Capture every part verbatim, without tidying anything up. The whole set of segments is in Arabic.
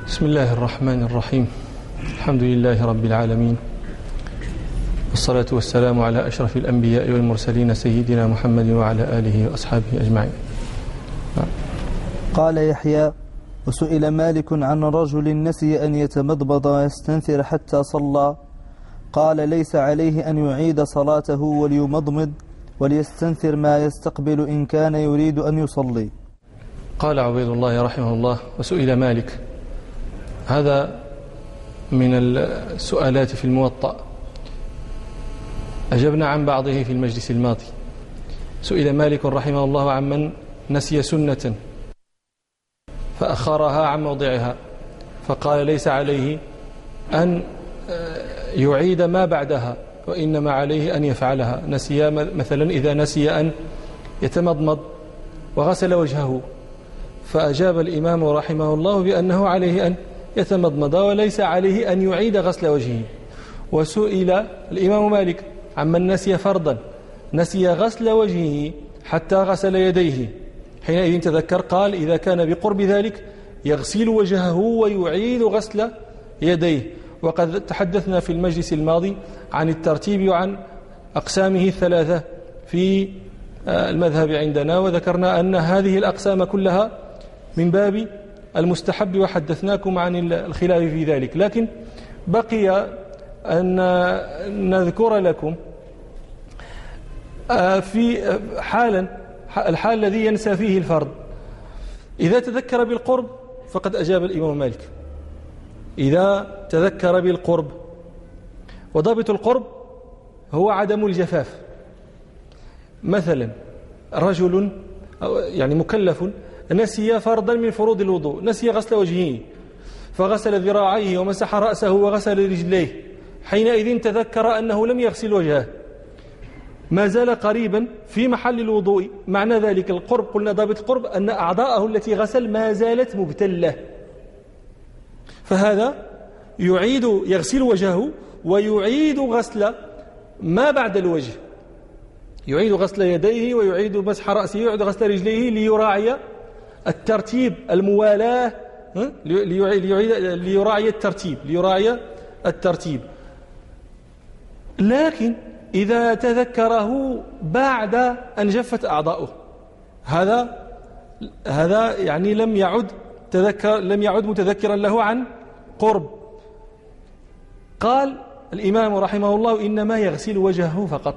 بسم الله الرحمن الرحيم. الحمد لله رب العالمين، والصلاة والسلام على أشرف الأنبياء والمرسلين سيدنا محمد وعلى آله وأصحابه أجمعين. قال يحيى: وسئل مالك عن رجل نسي أن يتمضمض ويستنثر حتى صلى، قال: ليس عليه أن يعيد صلاته وليمضمض وليستنثر ما يستقبل إن كان يريد أن يصلي. قال عبيد الله رحمه الله: وسئل مالك. هذا من السؤالات في الموطأ، أجبنا عن بعضه في المجلس الماضي. سئل مالك رحمه الله عمن نسي سنة فأخرها عن موضعها، فقال: ليس عليه أن يعيد ما بعدها، وإنما عليه أن يفعلها. نسي مثلا إذا نسي أن يتمضمض وغسل وجهه، فأجاب الإمام رحمه الله بأنه عليه أن يتمضمض وليس عليه أن يعيد غسل وجهه. وسئل الإمام مالك عمن نسي فرضا، نسي غسل وجهه حتى غسل يديه، حينئذ تذكر قال: إذا كان بقرب ذلك يغسل وجهه ويعيد غسل يديه. وقد تحدثنا في المجلس الماضي عن الترتيب وعن أقسامه الثلاثة في المذهب عندنا، وذكرنا أن هذه الأقسام كلها من باب المستحب، وحدثناكم عن الخلاف في ذلك. لكن بقي أن نذكر لكم في حالا الحال الذي ينسى فيه الفرض. إذا تذكر بالقرب فقد أجاب الإمام مالك، إذا تذكر بالقرب. وضابط القرب هو عدم الجفاف. مثلا رجل يعني مكلف نسي فرضا من فروض الوضوء، نسي غسل وجهه فغسل ذراعيه ومسح رأسه وغسل رجليه، حينئذ تذكر أنه لم يغسل وجهه، ما زال قريبا في محل الوضوء. معنى ذلك القرب، قلنا ضابط القرب أن أعضاءه التي غسل ما زالت مبتلة، فهذا يعيد يغسل وجهه ويعيد غسل ما بعد الوجه، يعيد غسل يديه ويعيد مسح رأسه ويعيد غسل رجليه ليراعي الترتيب، الموالاة، ليراعي الترتيب ليراعي الترتيب. لكن إذا تذكره بعد أن جفت أعضاؤه، هذا هذا يعني لم يعد تذكر لم يعد متذكرا له عن قرب. قال الإمام رحمه الله: إنما يغسل وجهه فقط.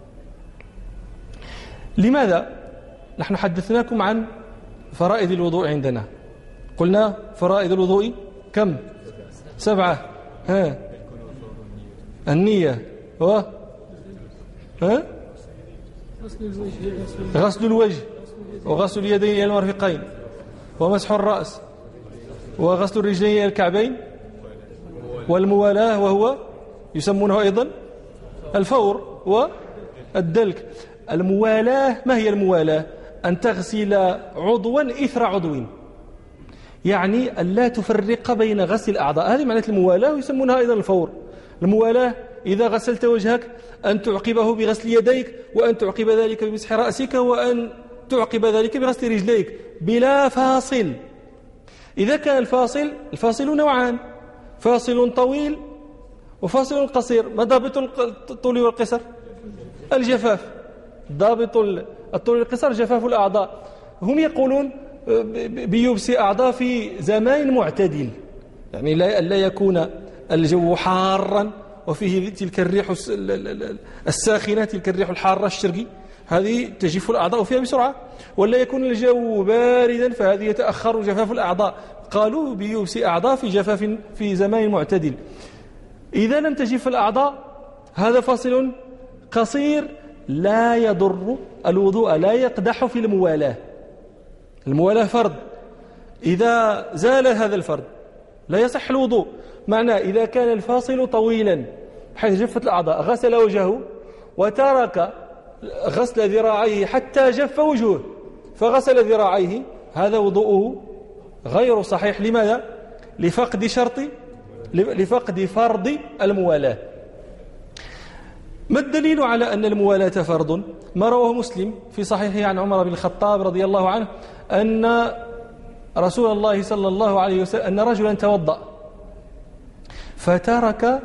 لماذا؟ نحن حدثناكم عن فرائض الوضوء عندنا، قلنا فرائض الوضوء كم؟ سبعة. ها النية و ها غسل الوجه وغسل اليدين إلى المرفقين ومسح الرأس وغسل الرجلين إلى الكعبين والموالاة، وهو يسمونه أيضا الفور والدلك. الموالاة، ما هي الموالاة؟ أن تغسل عضوا إثر عضو، يعني أن لا تفرق بين غسل الأعضاء، هذه معنى الموالاة، ويسمونها أيضا الفور. الموالاة إذا غسلت وجهك أن تعقبه بغسل يديك، وأن تعقب ذلك بمسح رأسك، وأن تعقب ذلك بغسل رجليك بلا فاصل. إذا كان الفاصل الفاصل نوعان: فاصل طويل وفاصل قصير. ما ضابط الطول والقصر؟ الجفاف. ضابط الطول والقصر جفاف الأعضاء. هم يقولون بيبس أعضاء في زمان معتدل، يعني لا يكون الجو حارا وفيه تلك الريح الساخنة، تلك الريح الحارة الشرقي، هذه تجف الأعضاء فيها بسرعة، ولا يكون الجو باردا فهذه يتأخر جفاف الأعضاء. قالوا بيبس أعضاء في جفاف في زمان معتدل. إذا لم تجف الأعضاء هذا فاصل قصير لا يضر الوضوء، لا يقدح في الموالاة. الموالاة فرض، إذا زال هذا الفرض لا يصح الوضوء. معنى إذا كان الفاصل طويلا حيث جفت الأعضاء، غسل وجهه وترك غسل ذراعيه حتى جف وجهه فغسل ذراعيه، هذا وضوءه غير صحيح. لماذا؟ لفقد شرط لفقد فرض الموالاة. ما الدليل على أن الموالاة فرض؟ ما رواه مسلم في صحيحه عن عمر بن الخطاب رضي الله عنه أن رسول الله صلى الله عليه وسلم أن رجلا توضأ فترك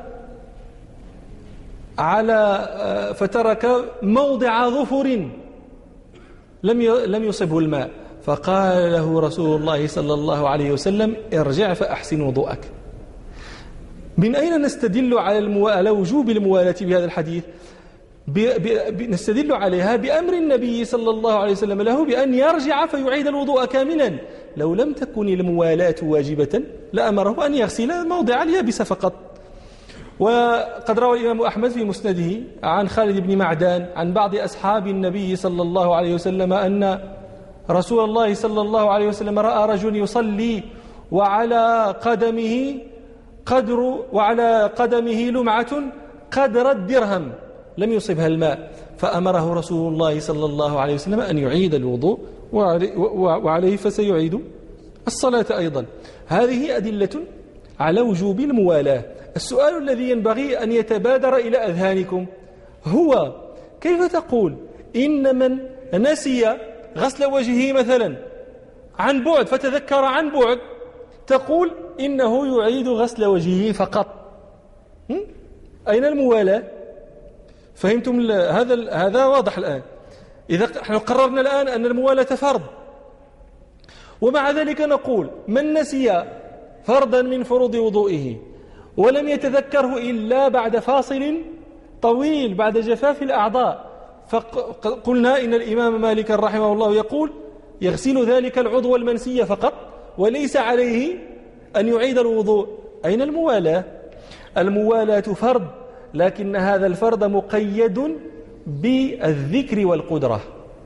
على فترك موضع ظفر لم لم يصبه الماء، فقال له رسول الله صلى الله عليه وسلم ارجع فأحسن وضوءك. من أين نستدل على المو... على وجوب الموالاة بهذا الحديث؟ ب... ب... نستدل عليها بأمر النبي صلى الله عليه وسلم له بأن يرجع فيعيد الوضوء كاملا. لو لم تكن الموالاة واجبة لأمره أن يغسل موضع اليابس فقط. وقد روى الإمام أحمد في مسنده عن خالد بن معدان عن بعض أصحاب النبي صلى الله عليه وسلم أن رسول الله صلى الله عليه وسلم رأى رجل يصلي وعلى قدمه قدر وعلى قدمه لمعة قدر الدرهم لم يصبها الماء، فأمره رسول الله صلى الله عليه وسلم أن يعيد الوضوء وعليه فسيعيد الصلاة أيضا. هذه أدلة على وجوب الموالاة. السؤال الذي ينبغي أن يتبادر إلى أذهانكم هو كيف تقول إن من نسي غسل وجهه مثلا عن بعد فتذكر عن بعد تقول إنه يعيد غسل وجهه فقط؟ أين الموالاة؟ فهمتم هذا؟ هذا واضح الآن. إذا نحن قررنا الآن أن الموالاة فرض، ومع ذلك نقول من نسي فرضا من فروض وضوئه ولم يتذكره إلا بعد فاصل طويل بعد جفاف الأعضاء، فقلنا إن الإمام مالك رحمه الله يقول يغسل ذلك العضو المنسي فقط وليس عليه أن يعيد الوضوء. أين الموالاة؟ الموالاة فرض، لكن هذا الفرض مقيد بالذكر والقدرة.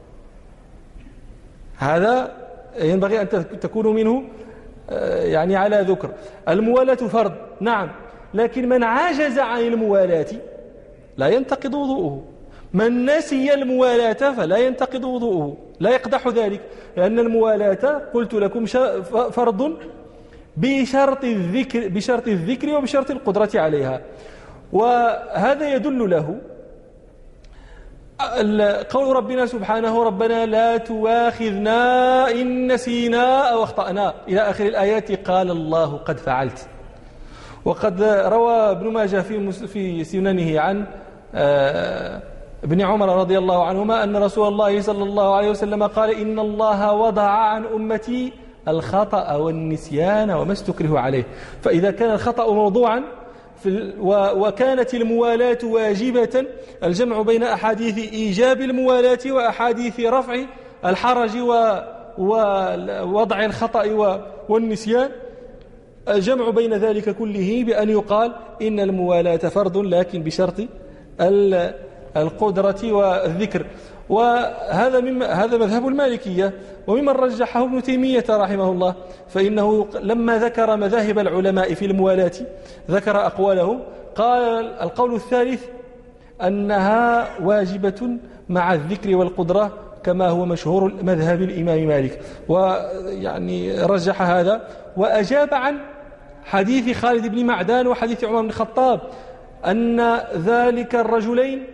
هذا ينبغي أن تكونوا منه يعني على ذكر. الموالاة فرض نعم، لكن من عجز عن الموالاة لا ينتقض وضوءه. من نسي الموالاة فلا ينتقض وضوءه، لا يقدح ذلك، لأن الموالاة قلت لكم فرض بشرط الذكر بشرط الذكر وبشرط القدرة عليها. وهذا يدل له قول ربنا سبحانه ربنا لا تواخذنا إن نسينا أو أخطأنا إلى آخر الآيات. قال الله قد فعلت. وقد روى ابن ماجه في في سننه عن ابن عمر رضي الله عنهما أن رسول الله صلى الله عليه وسلم قال إن الله وضع عن أمتي الخطأ والنسيان وما استكره عليه. فإذا كان الخطأ موضوعا وكانت الموالاة واجبة، الجمع بين أحاديث إيجاب الموالاة وأحاديث رفع الحرج ووضع الخطأ والنسيان، الجمع بين ذلك كله بأن يقال إن الموالاة فرض لكن بشرط القدرة والذكر. وهذا مما هذا مذهب المالكية، وممن رجحه ابن تيمية رحمه الله، فإنه لما ذكر مذاهب العلماء في الموالاة ذكر أقوالهم. قال القول الثالث أنها واجبة مع الذكر والقدرة كما هو مشهور مذهب الإمام مالك، ويعني رجح هذا وأجاب عن حديث خالد بن معدان وحديث عمر بن الخطاب أن ذلك الرجلين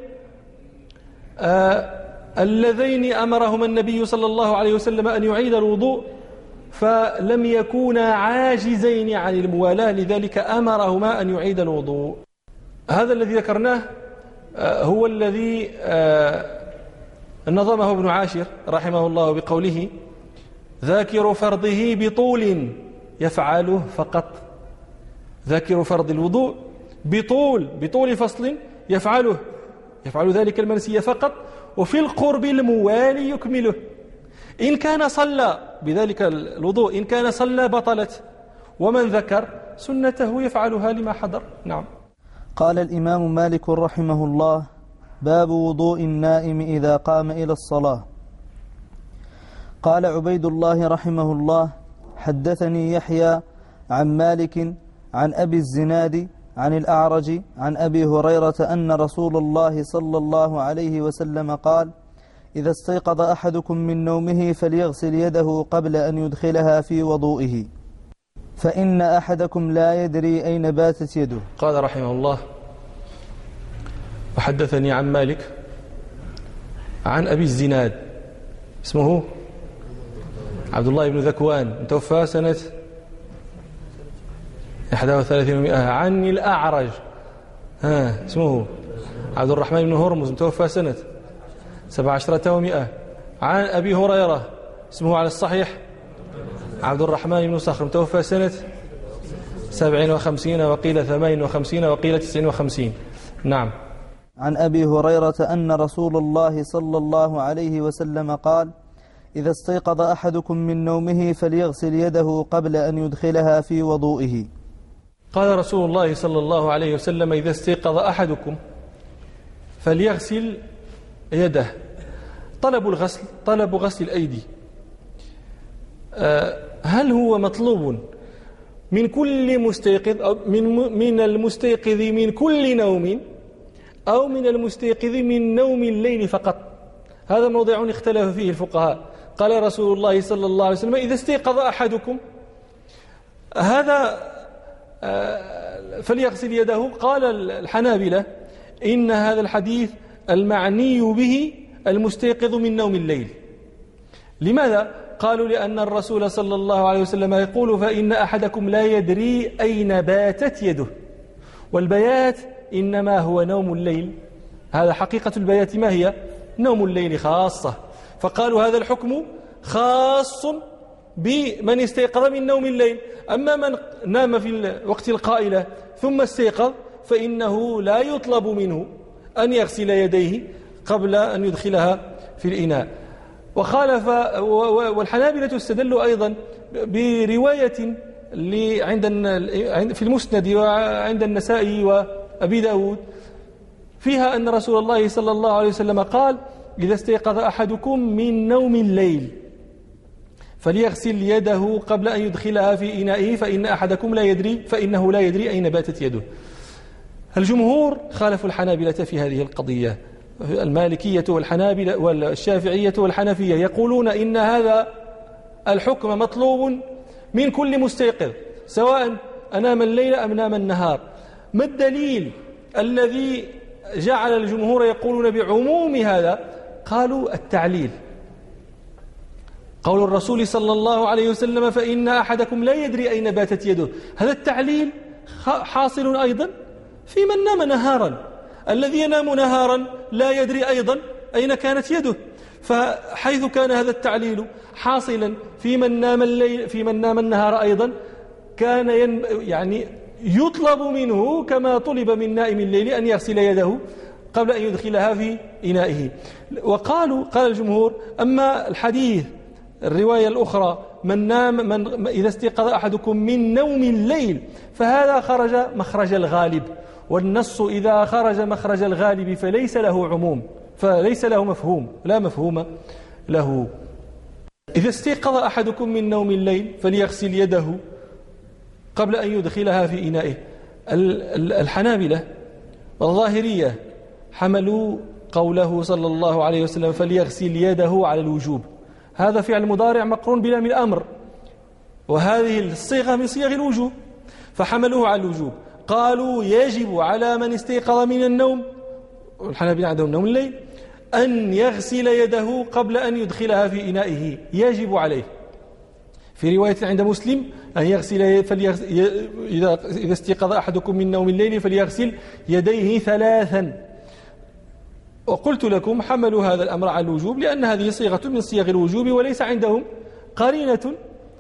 آه اللذين أمرهما النبي صلى الله عليه وسلم أن يعيد الوضوء فلم يكونا عاجزين عن الموالاة، لذلك أمرهما أن يعيد الوضوء. هذا الذي ذكرناه آه هو الذي آه نظمه ابن عاشر رحمه الله بقوله ذاكر فرضه بطول يفعله فقط. ذاكر فرض الوضوء بطول بطول فصل يفعله يفعل ذلك المنسي فقط، وفي القرب الموالي يكمله. إن كان صلى بذلك الوضوء إن كان صلى بطلت، ومن ذكر سنته يفعلها لما حضر. نعم. قال الإمام مالك رحمه الله: باب وضوء النائم إذا قام إلى الصلاة. قال عبيد الله رحمه الله: حدثني يحيى عن مالك عن أبي الزناد عن الأعرج عن أبي هريرة أن رسول الله صلى الله عليه وسلم قال: إذا استيقظ أحدكم من نومه فليغسل يده قبل أن يدخلها في وضوئه، فإن أحدكم لا يدري أين باتت يده. قال رحمه الله: وحدثني عن مالك عن أبي الزناد اسمه عبد الله بن ذكوان توفى سنة إحدى وثلاثين ومئة. عن الأعرج ها اسمه عبد الرحمن بن هرمز توفى سنة سبع عشرة ومئة. عن أبي هريرة اسمه على الصحيح عبد الرحمن بن صخر توفى سنة سبع وخمسين وقيل ثمان وخمسين وقيل تسع وخمسين. نعم. عن أبي هريرة أن رسول الله صلى الله عليه وسلم قال: إذا استيقظ أحدكم من نومه فليغسل يده قبل أن يدخلها في وضوئه. قال رسول الله صلى الله عليه وسلم: إذا استيقظ أحدكم فليغسل يده. طلب الغسل طلب غسل الأيدي هل هو مطلوب من كل مستيقظ أو من من المستيقظ من كل نوم أو من المستيقظ من نوم الليل فقط؟ هذا موضوع اختلف فيه الفقهاء. قال رسول الله صلى الله عليه وسلم: إذا استيقظ أحدكم هذا فليغسل يده. قال الحنابلة: إن هذا الحديث المعني به المستيقظ من نوم الليل. لماذا؟ قالوا: لأن الرسول صلى الله عليه وسلم يقول: فإن أحدكم لا يدري أين باتت يده، والبيات إنما هو نوم الليل. هذا حقيقة البيات ما هي؟ نوم الليل خاصة. فقالوا هذا الحكم خاص بمن استيقظ من نوم الليل. أما من نام في الوقت القائلة ثم استيقظ فإنه لا يطلب منه أن يغسل يديه قبل أن يدخلها في الإناء. وخالف والحنابلة استدلوا أيضا برواية عند في المسند وعند النسائي وأبي داود فيها أن رسول الله صلى الله عليه وسلم قال: إذا استيقظ أحدكم من نوم الليل فليغسل يده قبل أن يدخلها في إنائه فإن أحدكم لا يدري فإنه لا يدري أين باتت يده. الجمهور خالفوا الحنابلة في هذه القضية. المالكية والحنابلة والشافعية والحنفية يقولون إن هذا الحكم مطلوب من كل مستيقظ سواء أنام الليل أم نام النهار. ما الدليل الذي جعل الجمهور يقولون بعموم هذا؟ قالوا: التعليل. قول الرسول صلى الله عليه وسلم: فإن أحدكم لا يدري أين باتت يده. هذا التعليل حاصل أيضا في من نام نهارا. الذي ينام نهارا لا يدري أيضا أين كانت يده. فحيث كان هذا التعليل حاصلا في من نام الليل في من نام النهار أيضا كان ين يعني يطلب منه كما طلب من نائم الليل أن يغسل يده قبل أن يدخلها في إنائه. وقالوا قال الجمهور: أما الحديث الرواية الأخرى من نام من إذا استيقظ أحدكم من نوم الليل فهذا خرج مخرج الغالب، والنص إذا خرج مخرج الغالب فليس له عموم فليس له مفهوم لا مفهوم له. إذا استيقظ أحدكم من نوم الليل فليغسل يده قبل أن يدخلها في إنائه. الحنابلة والظاهرية حملوا قوله صلى الله عليه وسلم فليغسل يده على الوجوب. هذا فعل مضارع مقرون بلام الأمر، وهذه الصيغة من صيغ الوجوب، فحملوه على الوجوب. قالوا يجب على من استيقظ من النوم، الحنابلة عندهم نوم الليل، أن يغسل يده قبل أن يدخلها في إنائه، يجب عليه. في رواية عند مسلم أن يغسل فليغسل إذا إذا استيقظ أحدكم من نوم الليل فليغسل يديه ثلاثا. وقلت لكم حملوا هذا الأمر على الوجوب لأن هذه صيغة من صيغ الوجوب وليس عندهم قرينة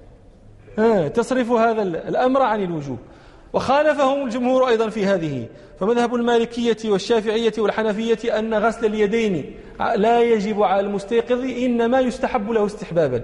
تصرف هذا الأمر عن الوجوب. وخالفهم الجمهور أيضا في هذه، فمذهب المالكية والشافعية والحنفية أن غسل اليدين لا يجب على المستيقظ إنما يستحب له استحبابا.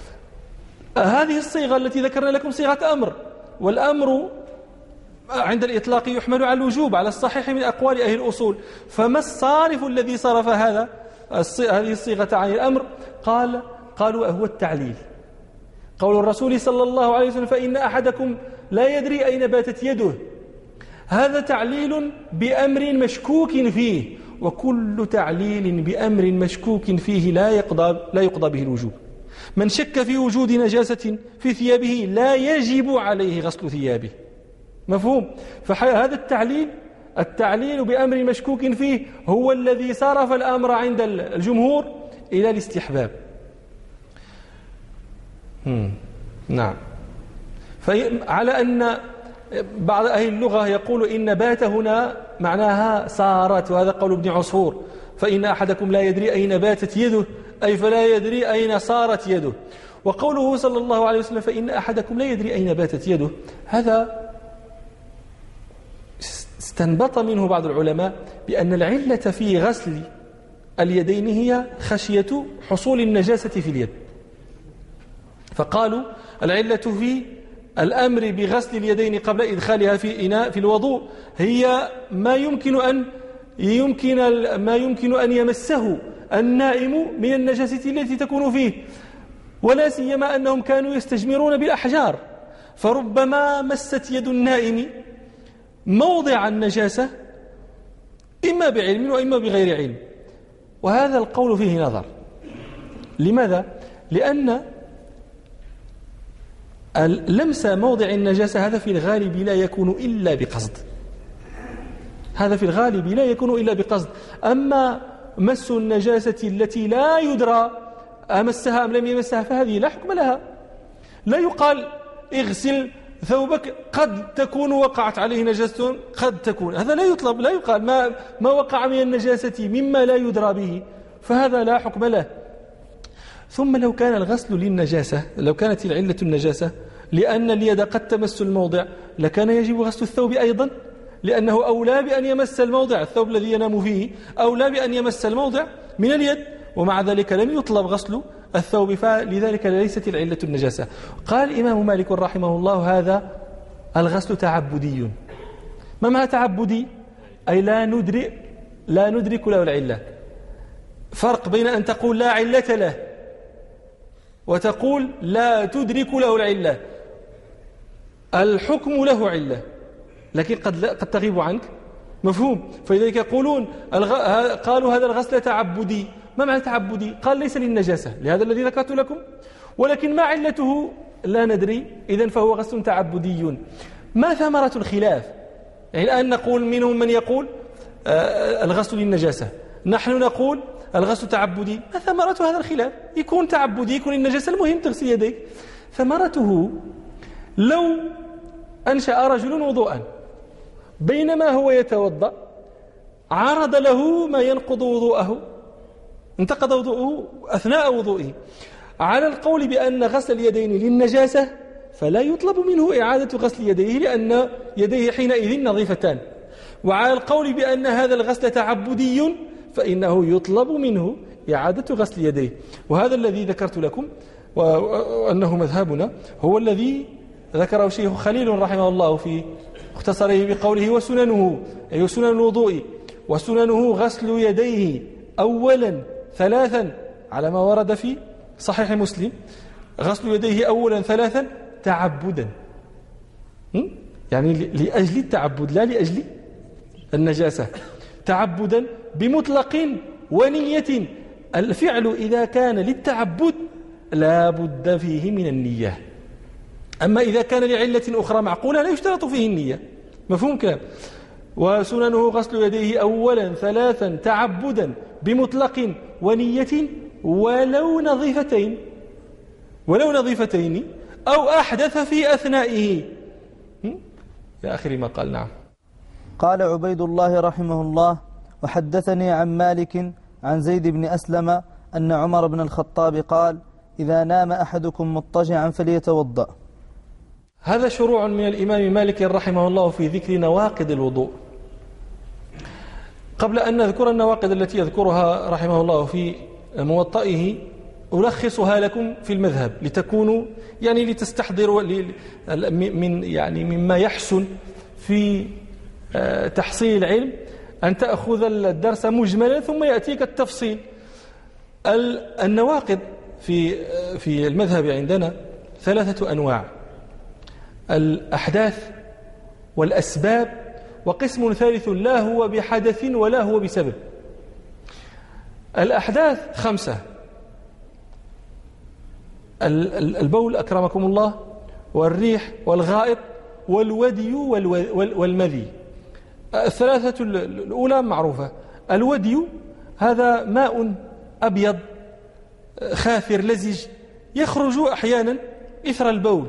هذه الصيغة التي ذكرنا لكم صيغة أمر، والأمر عند الإطلاق يحمل على الوجوب على الصحيح من أقوال أهل الأصول. فما الصارف الذي صرف هذا هذه الصيغة عن الأمر؟ قال قالوا هو التعليل. قول الرسول صلى الله عليه وسلم فإن أحدكم لا يدري أين باتت يده، هذا تعليل بأمر مشكوك فيه، وكل تعليل بأمر مشكوك فيه لا يقضى لا يقضى به الوجوب. من شك في وجود نجاسة في ثيابه لا يجب عليه غسل ثيابه. مفهوم؟ فهذا التعليل التعليل بأمر مشكوك فيه هو الذي صرف الأمر عند الجمهور إلى الاستحباب. نعم. فعلى أن بعض أهل اللغة يقول إن بات هنا معناها سارت، وهذا قول ابن عصفور، فإن أحدكم لا يدري أين باتت يده، أي فلا يدري أين صارت يده. وقوله صلى الله عليه وسلم فإن أحدكم لا يدري أين باتت يده، هذا استنبط منه بعض العلماء بأن العلة في غسل اليدين هي خشية حصول النجاسة في اليد، فقالوا العلة في الأمر بغسل اليدين قبل إدخالها في إناء في الوضوء هي ما يمكن أن يمكن ما يمكن أن يمسه النائم من النجاسة التي تكون فيه، ولا سيما أنهم كانوا يستجمرون بالأحجار، فربما مست يد النائم موضع النجاسة إما بعلم وإما بغير علم، وهذا القول فيه نظر. لماذا؟ لأن لمس موضع النجاسة هذا في الغالب لا يكون إلا بقصد، هذا في الغالب لا يكون إلا بقصد. أما مس النجاسة التي لا يدرى أمسها أم لم يمسها فهذه لا حكم لها. لا يقال اغسل ثوبك قد تكون وقعت عليه نجاسة، قد تكون، هذا لا يطلب، لا يقال ما, ما وقع من النجاسة مما لا يدرى به، فهذا لا حكم له. ثم لو كان الغسل للنجاسة، لو كانت العلة النجاسة لأن اليد قد تمس الموضع، لكان يجب غسل الثوب أيضا، لأنه أولى بأن يمس الموضع، الثوب الذي ينام فيه أولى بأن يمس الموضع من اليد، ومع ذلك لم يطلب غسل الثوب، فلذلك ليست العلة النجاسة. قال الإمام مالك رحمه الله هذا الغسل تعبدي. ما معنى تعبدي؟ أي لا ندرك لا ندرك له العلة. فرق بين أن تقول لا علة له وتقول لا تدرك له العلة. الحكم له علة لكن قد قد تغيب عنك، مفهوم؟ فلذلك يقولون الغ... قالوا هذا الغسل تعبدي. ما معنى تعبدي؟ قال ليس للنجاسة، لهذا الذي ذكرت لكم، ولكن ما علته لا ندري، إذن فهو غسل تعبدي. ما ثمرة الخلاف؟ يعني الآن نقول منهم من يقول آه الغسل للنجاسة، نحن نقول الغسل تعبدي. ما ثمرة هذا الخلاف؟ يكون تعبدي يكون النجاسة، المهم تغسل يديك. ثمرته لو أنشأ رجل وضوءا بينما هو يتوضأ عرض له ما ينقض وضوءه، انتقض وضوءه أثناء وضوئه، على القول بأن غسل اليدين للنجاسة فلا يطلب منه إعادة غسل يديه لأن يديه حينئذ نظيفتان، وعلى القول بأن هذا الغسل تعبدي فإنه يطلب منه إعادة غسل يديه. وهذا الذي ذكرت لكم وأنه مذهبنا هو الذي ذكره الشيخ خليل رحمه الله في اختصره بقوله وسننه، أي سنن الوضوء، وسننه غسل يديه أولا ثلاثا على ما ورد في صحيح مسلم، غسل يديه أولا ثلاثا تعبدا، يعني لأجل التعبد لا لأجل النجاسة، تعبدا بمطلق ونية. الفعل إذا كان للتعبد لا بد فيه من النية، أما إذا كان لعلة أخرى معقولة لا يشترط فيه النية، مفهوم كلام. وسننه غسل يديه أولا ثلاثا تعبدا بمطلق ونية ولو نظيفتين ولو نظيفتين أو أحدث في أثنائه إلى آخر ما قال. نعم. قال عبيد الله رحمه الله وحدثني عن مالك عن زيد بن أسلم أن عمر بن الخطاب قال إذا نام أحدكم مضطجعا فليتوضأ. هذا شروع من الإمام مالك رحمه الله في ذكر نواقض الوضوء. قبل أن نذكر النواقض التي يذكرها رحمه الله في موطئه ألخصها لكم في المذهب لتكونوا يعني لتستحضروا من يعني مما يحسن في تحصيل العلم أن تأخذ الدرس مجملا ثم يأتيك التفصيل. النواقض في في المذهب عندنا ثلاثة أنواع: الأحداث والأسباب، وقسم ثالث لا هو بحدث ولا هو بسبب. الأحداث خمسة: البول أكرمكم الله، والريح، والغائط، والودي والمذي. الثلاثة الأولى معروفة. الودي هذا ماء أبيض خاثر لزج يخرج أحيانا إثر البول.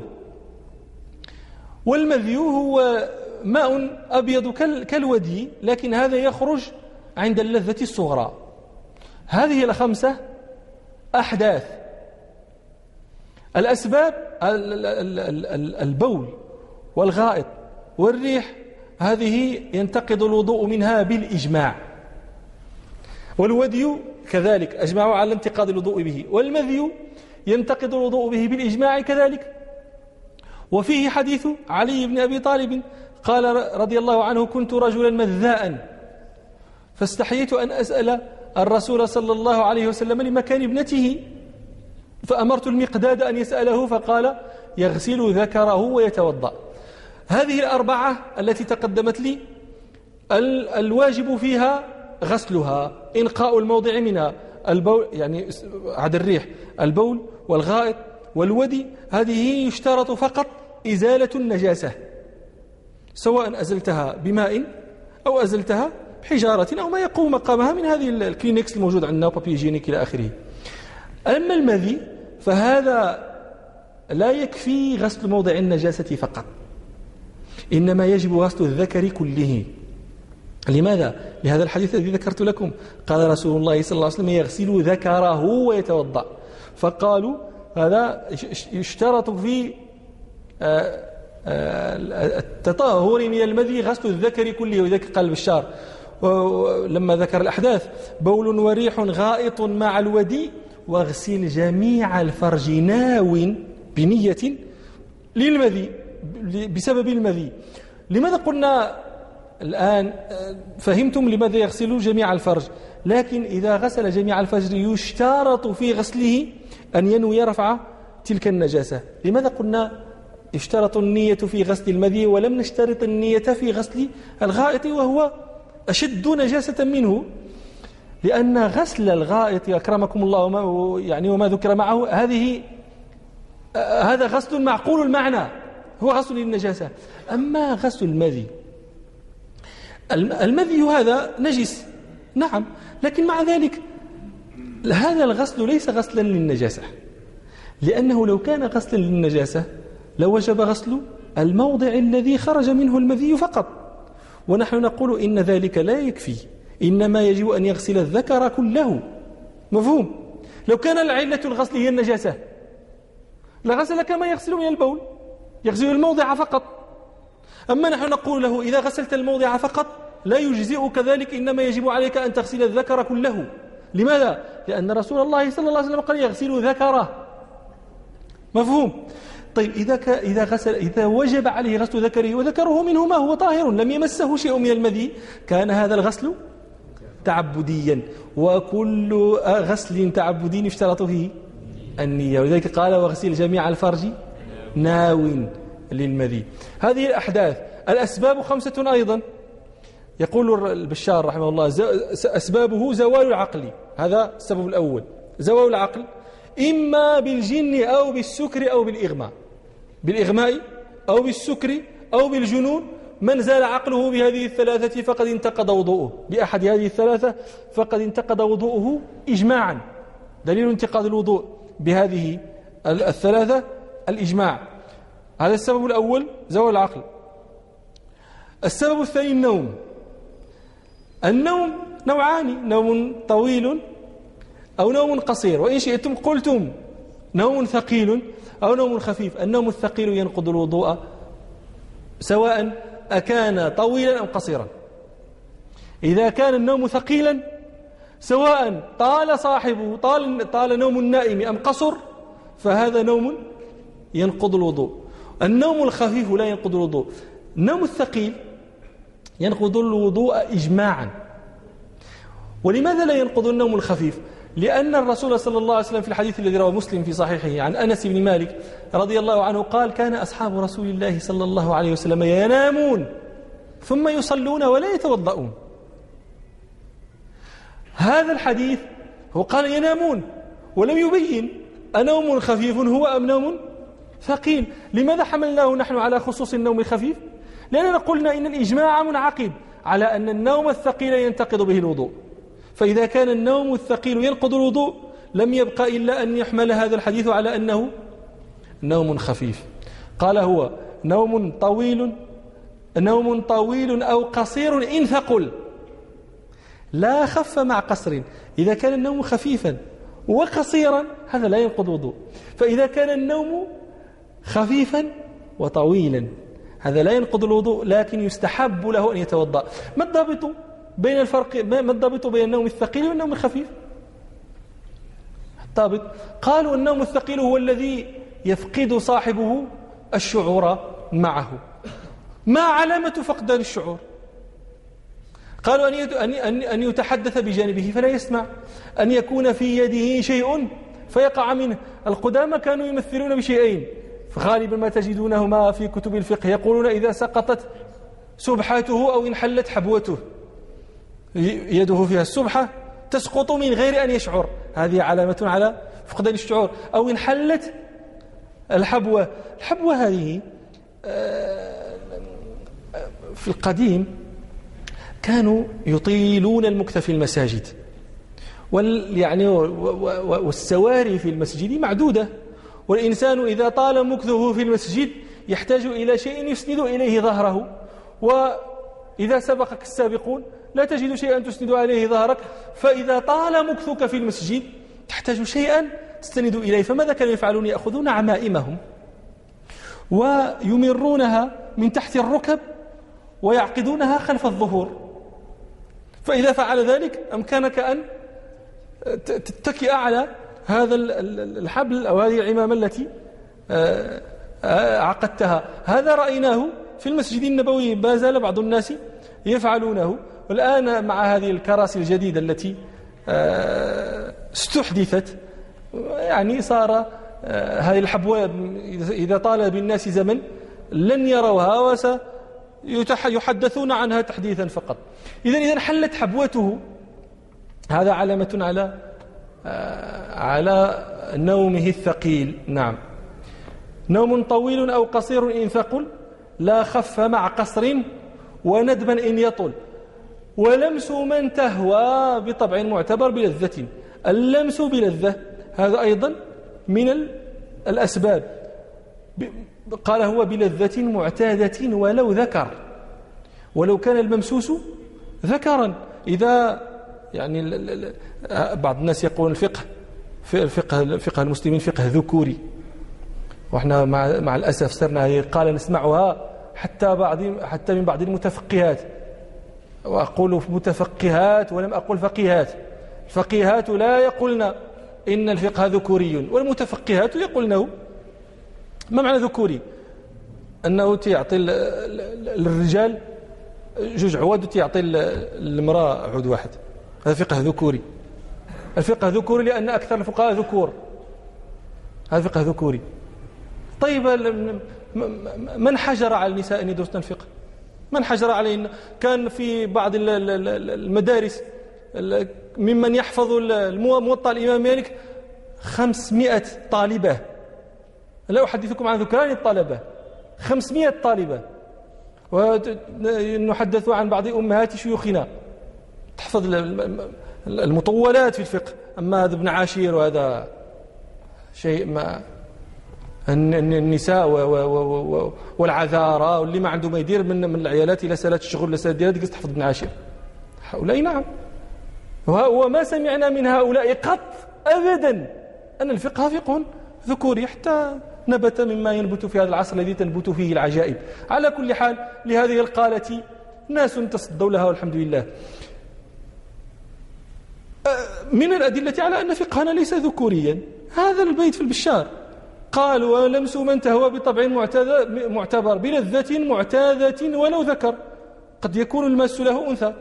والمذي هو ماء أبيض كالودي، لكن هذا يخرج عند اللذة الصغرى. هذه الخمسة أحداث. الأسباب البول والغائط والريح، هذه ينتقض الوضوء منها بالإجماع. والودي كذلك أجمعوا على انتقاض الوضوء به. والمذي ينتقض الوضوء به بالإجماع كذلك. وفيه حديث علي بن أبي طالب قال رضي الله عنه: كنت رجلا مذاء فاستحييت أن أسأل الرسول صلى الله عليه وسلم لمكان ابنته، فأمرت المقداد أن يسأله فقال: يغسل ذكره ويتوضأ. هذه الأربعة التي تقدمت لي الواجب فيها غسلها، إنقاء الموضع منها، البول يعني عد الريح، البول والغائط والودي، هذه يشترط فقط إزالة النجاسة، سواء أزلتها بماء أو أزلتها بحجارة أو ما يقوم مقامها من هذه الكلينكس الموجود عندنا وبابي جينيك إلى آخره. أما المذي فهذا لا يكفي غسل موضع النجاسة فقط، إنما يجب غسل الذكر كله. لماذا؟ لهذا الحديث الذي ذكرت لكم، قال رسول الله صلى الله عليه وسلم: يغسل ذكره ويتوضأ. فقالوا هذا يشترط في التطهر من المذي غسل الذكر كله. وذلك قال بشار لما ذكر الأحداث: بول وريح غائط مع الودي واغسل جميع الفرج ناو بنية للمذي، بسبب المذي. لماذا قلنا الآن فهمتم لماذا يغسل جميع الفرج؟ لكن إذا غسل جميع الفرج يشترط في غسله أن ينوي رفع تلك النجاسة. لماذا قلنا اشترط النية في غسل المذي ولم نشترط النية في غسل الغائط وهو أشد نجاسة منه؟ لأن غسل الغائط أكرمكم الله وما, يعني وما ذكر معه هذه هذا غسل معقول المعنى، هو غسل للنجاسة. أما غسل المذي، المذي هذا نجس نعم، لكن مع ذلك هذا الغسل ليس غسلا للنجاسة، لأنه لو كان غسلا للنجاسة لوجب غسل الموضع الذي خرج منه المذي فقط، ونحن نقول إن ذلك لا يكفي، إنما يجب أن يغسل الذكر كله. مفهوم؟ لو كان العلة الغسل هي النجاسة لغسل كما يغسل من البول، يغسل الموضع فقط. أما نحن نقول له إذا غسلت الموضع فقط لا يجزئك ذلك، إنما يجب عليك أن تغسل الذكر كله. لماذا؟ لأن رسول الله صلى الله عليه وسلم قال: يغسل ذكره. مفهوم؟ طيب إذا ك... إذا غسل إذا وجب عليه غسل ذكره وذكره منه ما هو طاهر لم يمسه شيء من المذي، كان هذا الغسل تعبديا، وكل غسل تعبدي يشترط فيه النية. ولذلك قال: واغسل جميع الفرج ناو للمذي. هذه الأحداث. الأسباب خمسة أيضا، يقول البشار رحمه الله: أسبابه زوال العقل، هذا السبب الأول، زوال العقل إما بالجن أو بالسكر أو بالإغماء، بالإغماء أو بالسكر أو بالجنون. من زال عقله بهذه الثلاثة فقد انتقض وضوءه، بأحد هذه الثلاثة فقد انتقض وضوءه إجماعا. دليل انتقاض الوضوء بهذه الثلاثة الإجماع. هذا السبب الأول زوال العقل. السبب الثاني النوم. النوم نوعان: نوم طويل أو نوم قصير، وإن شئتم قلتم نوم ثقيل أو نوم خفيف. النوم الثقيل ينقض الوضوء سواء أكان طويلا أو قصيرا. إذا كان النوم ثقيلا سواء طال صاحبه طال, طال نوم النائم أم قصر فهذا نوم ينقض الوضوء. النوم الخفيف لا ينقض الوضوء. النوم الثقيل ينقض الوضوء إجماعا. ولماذا لا ينقض النوم الخفيف؟ لأن الرسول صلى الله عليه وسلم في الحديث الذي رواه مسلم في صحيحه عن أنس بن مالك رضي الله عنه قال: كان أصحاب رسول الله صلى الله عليه وسلم ينامون ثم يصلون ولا يتوضؤون. هذا الحديث هو قال ينامون ولم يبين أنوم خفيف هو أم نوم ثقيل. لماذا حملناه نحن على خصوص النوم الخفيف؟ لأننا قلنا إن الإجماع منعقد على أن النوم الثقيل ينتقض به الوضوء، فإذا كان النوم الثقيل ينقض الوضوء لم يبقى إلا أن يحمل هذا الحديث على أنه نوم خفيف. قال هو نوم طويل نوم طويل أو قصير إن ثقل، لا خف مع قصر. إذا كان النوم خفيفا وقصيرا هذا لا ينقض وضوء. فإذا كان النوم خفيفا وطويلا هذا لا ينقض الوضوء، لكن يستحب له أن يتوضأ. ما الضابط بين الفرق ما الضابط بين النوم الثقيل والنوم الخفيف؟ الضابط قالوا النوم الثقيل هو الذي يفقد صاحبه الشعور معه. ما علامة فقدان الشعور؟ قالوا أن أن يتحدث بجانبه فلا يسمع، أن يكون في يده شيء فيقع منه. القدامى كانوا يمثلون بشيئين فغالبا ما تجدونهما في كتب الفقه، يقولون إذا سقطت سبحته أو انحلت حبوته، يده فيها السبحة تسقط من غير أن يشعر، هذه علامة على فقدان الشعور. أو انحلت الحبوة. الحبوة هذه في القديم كانوا يطيلون المكث في المساجد، وال يعني والسواري في المسجد معدودة، والإنسان إذا طال مكثه في المسجد يحتاج إلى شيء يسند إليه ظهره، وإذا سبقك السابقون لا تجد شيئا تسند عليه ظهرك، فإذا طال مكثك في المسجد تحتاج شيئا تستند إليه. فماذا كانوا يفعلون؟ يأخذون عمائمهم ويمرونها من تحت الركب ويعقدونها خلف الظهور، فإذا فعل ذلك أمكنك أن تتكئ على هذا الحبل أو هذه العمامة التي عقدتها. هذا رأيناه في المسجد النبوي، ما زال بعض الناس يفعلونه. والآن مع هذه الكراسي الجديدة التي استحدثت يعني صار هذه الحبوة إذا طال بالناس زمن لن يروها وسيحدثون عنها تحديثا فقط. إذن إذا حلت حبوته هذا علامة على على نومه الثقيل. نعم. نوم طويل أو قصير إن ثقل، لا خف مع قصر وندبا إن يطل، ولمس من تهوى بطبع معتبر بلذة. اللمس بلذة هذا أيضا من الأسباب. قال هو بلذة معتادة ولو ذكر، ولو كان الممسوس ذكرا. إذا يعني بعض الناس يقول الفقه في الفقه فقه المسلمين فقه ذكوري، واحنا مع مع الأسف صرنا قال نسمعها حتى بعض حتى من بعض المتفقهات، وأقول متفقهات ولم أقل فقيهات. الفقيهات لا يقولن إن الفقه ذكوري، والمتفقهات يقولنه. ما معنى ذكوري؟ أنه تعطي للرجال جوج عواد وتعطي المرأة عود واحد، هذا فقه ذكوري. الفقه ذكوري لأن أكثر الفقهاء ذكور، هذا فقه ذكوري. طيب من حجر على النساء أن يدرسن الفقه؟ من حجر عليهن؟ كان في بعض المدارس ممن يحفظ الموطأ الإمام مالك خمسمائة طالبة، لا أحدثكم عن ذكران الطلبة، خمسمائة طالبة. ونحدث عن بعض أمهات شيوخنا تحفظ المطولات في الفقه. أما هذا ابن عاشير وهذا شيء ما النساء والعذارى واللي ما عنده ما يدير من من العيالات إلى سالات الشغل إلى سالات ديالها تحفظ ابن عاشير. هؤلاء نعم، وما سمعنا من هؤلاء قط أبدا أن الفقه فقه ذكوري، حتى نبت مما ينبت في هذا العصر الذي تنبت فيه العجائب. على كل حال لهذه القالة ناس تصدوا لها والحمد لله. من الأدلة على أن فقهنا ليس ذكوريا هذا البيت في البشار، قال ولمس من تهوى بطبع معتبر بلذة معتادة ولو ذكر. قد يكون الماس له أنثى.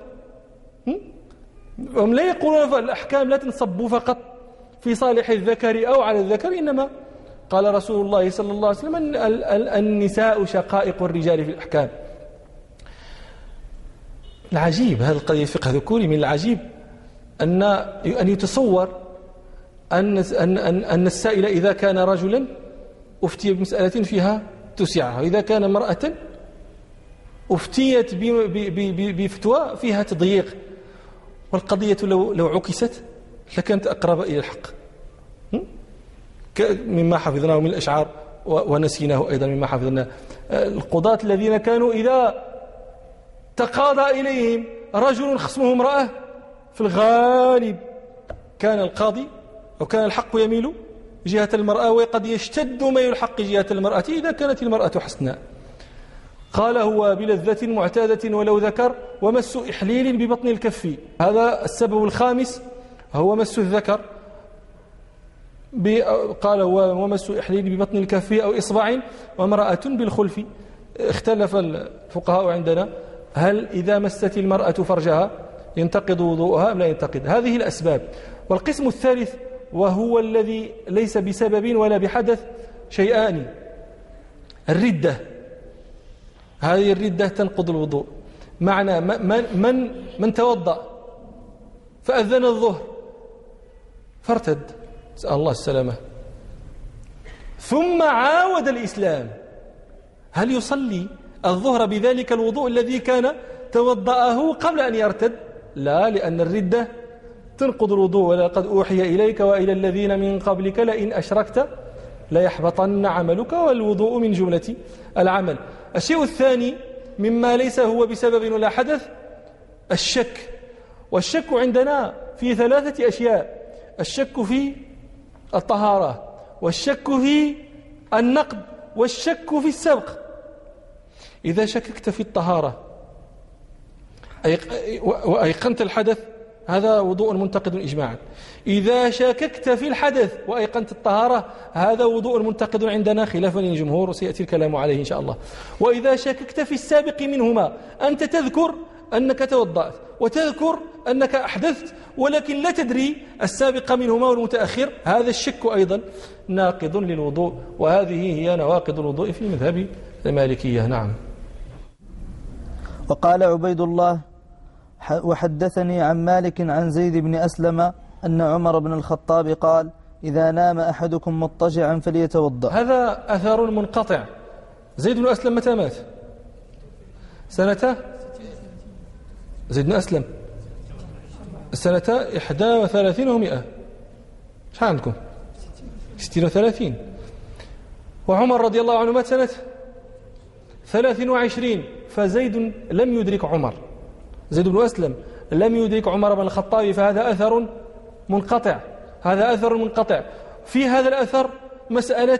هم لا يقولون الأحكام لا تنصب فقط في صالح الذكر أو على الذكر، إنما قال رسول الله صلى الله عليه وسلم النساء شقائق الرجال في الأحكام. العجيب هذا القضية فقه ذكوري. من العجيب أن أن يتصور أن أن أن السائل إذا كان رجلا أفتي بمسألة فيها تسعها، وإذا كان امرأة أفتيت بفتوى فيها تضييق، والقضية لو لو عكست لكانت أقرب إلى الحق. مما حفظناه من الأشعار ونسيناه أيضا مما حفظنا. القضاة الذين كانوا إذا تقاضى إليهم رجل خصمه امرأة في الغالب كان القاضي أو كان الحق يميل جهة المرأة، وقد يشتد ميل الحق جهة المرأة إذا كانت المرأة حسناء. قال هو بلذة معتادة ولو ذكر ومس إحليل ببطن الكف. هذا السبب الخامس هو مس الذكر. قال هو ومس إحليل ببطن الكف أو إصبع وامرأة بالخلف. اختلف الفقهاء عندنا هل إذا مست المرأة فرجها ينتقض وضوءها أم لا ينتقض. هذه الأسباب. والقسم الثالث وهو الذي ليس بسبب ولا بحدث شيئان: الردة. هذه الردة تنقض الوضوء. معنى من, من, من توضأ فأذن الظهر فارتد، سأل الله السلامة، ثم عاود الإسلام، هل يصلي الظهر بذلك الوضوء الذي كان توضأه قبل أن يرتد؟ لا، لأن الردة تنقض الوضوء. ولقد أوحي إليك وإلى الذين من قبلك لئن أشركت ليحبطن عملك، والوضوء من جملة العمل. الشيء الثاني مما ليس هو بسبب ولا حدث الشك. والشك عندنا في ثلاثة أشياء: الشك في الطهارة، والشك في النقض، والشك في السبق. إذا شككت في الطهارة وأيقنت الحدث هذا وضوء منتقد إجماعا. إذا شككت في الحدث وأيقنت الطهارة هذا وضوء منتقد عندنا خلافا للجمهور، وسيأتي الكلام عليه إن شاء الله. وإذا شككت في السابق منهما، أنت تذكر أنك توضأت وتذكر أنك أحدثت ولكن لا تدري السابق منهما والمتأخر، هذا الشك أيضا ناقض للوضوء. وهذه هي نواقض الوضوء في مذهب المالكية. نعم. وقال عبيد الله: وحدثني عن مالك عن زيد بن أسلم أن عمر بن الخطاب قال: إذا نام أحدكم مضطجعا فليتوضأ. هذا أثر منقطع. زيد بن أسلم متى مات؟ سنة زيد بن أسلم سنة إحدى وثلاثين ومئة. شو عندكم؟ ستين وثلاثين. وعمر رضي الله عنه مات سنة ثلاثين وعشرين. فزيد لم يدرك عمر، زيد بن أسلم لم يدرك عمر بن الخطاب، فهذا أثر منقطع. هذا أثر منقطع. في هذا الأثر مسألة